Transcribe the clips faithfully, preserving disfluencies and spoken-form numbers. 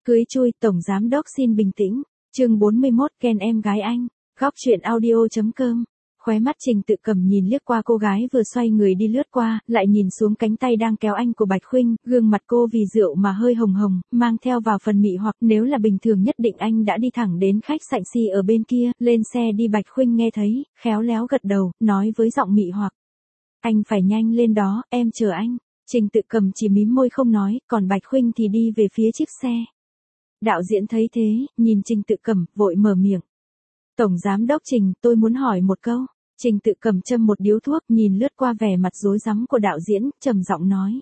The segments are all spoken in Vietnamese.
Cưới chui, tổng giám đốc xin bình tĩnh. Chương bốn mươi mốt, Ken em gái anh. Góc truyện audio chấm com. Khóe mắt Trình Tự Cầm nhìn liếc qua cô gái vừa xoay người đi lướt qua, lại nhìn xuống cánh tay đang kéo anh của Bạch Khuynh, gương mặt cô vì rượu mà hơi hồng hồng, mang theo vào phần mị hoặc nếu là bình thường nhất định anh đã đi thẳng đến khách sạn Si ở bên kia, lên xe đi. Bạch Khuynh nghe thấy, khéo léo gật đầu, nói với giọng mị hoặc. Anh phải nhanh lên đó, em chờ anh. Trình Tự Cầm chỉ mím môi không nói, còn Bạch Khuynh thì đi về phía chiếc xe. Đạo diễn thấy thế, nhìn Trình Tự Cầm, vội mở miệng. Tổng giám đốc Trình, tôi muốn hỏi một câu. Trình Tự Cầm châm một điếu thuốc, nhìn lướt qua vẻ mặt rối rắm của đạo diễn, trầm giọng nói.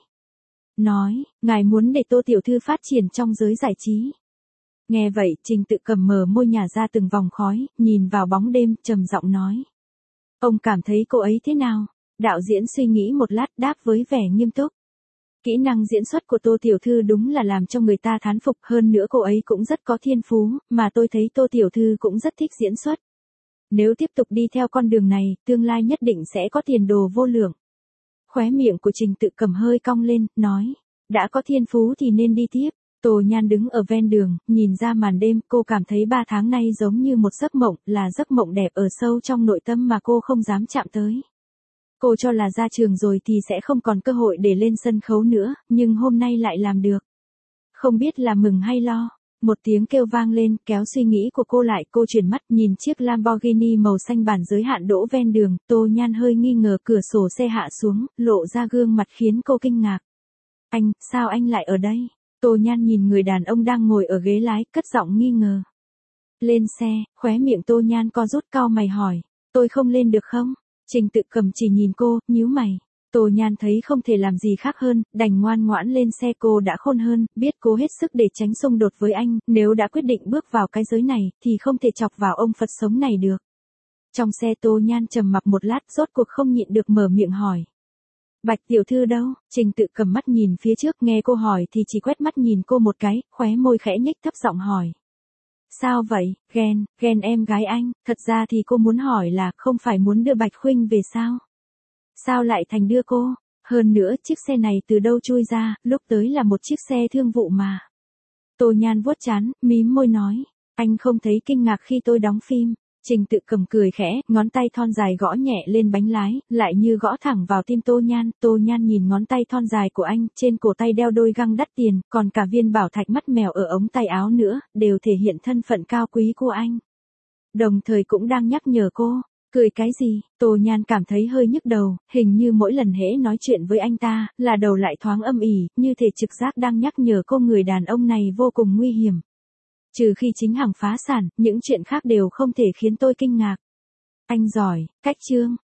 Nói, ngài muốn để Tô tiểu thư phát triển trong giới giải trí. Nghe vậy, Trình Tự Cầm mở môi nhả ra từng vòng khói, nhìn vào bóng đêm, trầm giọng nói. Ông cảm thấy cô ấy thế nào? Đạo diễn suy nghĩ một lát, đáp với vẻ nghiêm túc. Kỹ năng diễn xuất của Tô tiểu thư đúng là làm cho người ta thán phục, hơn nữa cô ấy cũng rất có thiên phú, mà tôi thấy Tô tiểu thư cũng rất thích diễn xuất. Nếu tiếp tục đi theo con đường này, tương lai nhất định sẽ có tiền đồ vô lượng. Khóe miệng của Trình Tự Cầm hơi cong lên, nói, đã có thiên phú thì nên đi tiếp. Tô Nhan đứng ở ven đường, nhìn ra màn đêm, cô cảm thấy ba tháng nay giống như một giấc mộng, là giấc mộng đẹp ở sâu trong nội tâm mà cô không dám chạm tới. Cô cho là ra trường rồi thì sẽ không còn cơ hội để lên sân khấu nữa, nhưng hôm nay lại làm được. Không biết là mừng hay lo. Một tiếng kêu vang lên, kéo suy nghĩ của cô lại, cô chuyển mắt nhìn chiếc Lamborghini màu xanh bản giới hạn đỗ ven đường, Tô Nhan hơi nghi ngờ, cửa sổ xe hạ xuống, lộ ra gương mặt khiến cô kinh ngạc. Anh, sao anh lại ở đây? Tô Nhan nhìn người đàn ông đang ngồi ở ghế lái, cất giọng nghi ngờ. Lên xe, khóe miệng Tô Nhan co rút, cau mày hỏi, tôi không lên được không? Trình Tự Cầm chỉ nhìn cô, nhíu mày. Tô Nhan thấy không thể làm gì khác hơn, đành ngoan ngoãn lên xe. Cô đã khôn hơn, biết cố hết sức để tránh xung đột với anh, nếu đã quyết định bước vào cái giới này, thì không thể chọc vào ông Phật sống này được. Trong xe Tô Nhan trầm mặc một lát, rốt cuộc không nhịn được mở miệng hỏi. Bạch tiểu thư đâu? Trình Tự Cầm mắt nhìn phía trước, nghe cô hỏi thì chỉ quét mắt nhìn cô một cái, khóe môi khẽ nhếch, thấp giọng hỏi. Sao vậy, ghen, ghen em gái anh? Thật ra thì cô muốn hỏi là, không phải muốn đưa Bạch Khuynh về sao? Sao lại thành đưa cô? Hơn nữa, chiếc xe này từ đâu chui ra, lúc tới là một chiếc xe thương vụ mà. Tô Nhan vuốt trán, mím môi nói. Anh không thấy kinh ngạc khi tôi đóng phim. Trình Tự Cầm cười khẽ, ngón tay thon dài gõ nhẹ lên bánh lái, lại như gõ thẳng vào tim Tô Nhan. Tô Nhan nhìn ngón tay thon dài của anh, trên cổ tay đeo đôi găng đắt tiền, còn cả viên bảo thạch mắt mèo ở ống tay áo nữa, đều thể hiện thân phận cao quý của anh. Đồng thời cũng đang nhắc nhở cô. Cười cái gì? Tô Nhan cảm thấy hơi nhức đầu, hình như mỗi lần hễ nói chuyện với anh ta, là đầu lại thoáng âm ỉ, như thể trực giác đang nhắc nhở cô người đàn ông này vô cùng nguy hiểm. Trừ khi chính hàng phá sản, những chuyện khác đều không thể khiến tôi kinh ngạc. Anh giỏi, cách chương.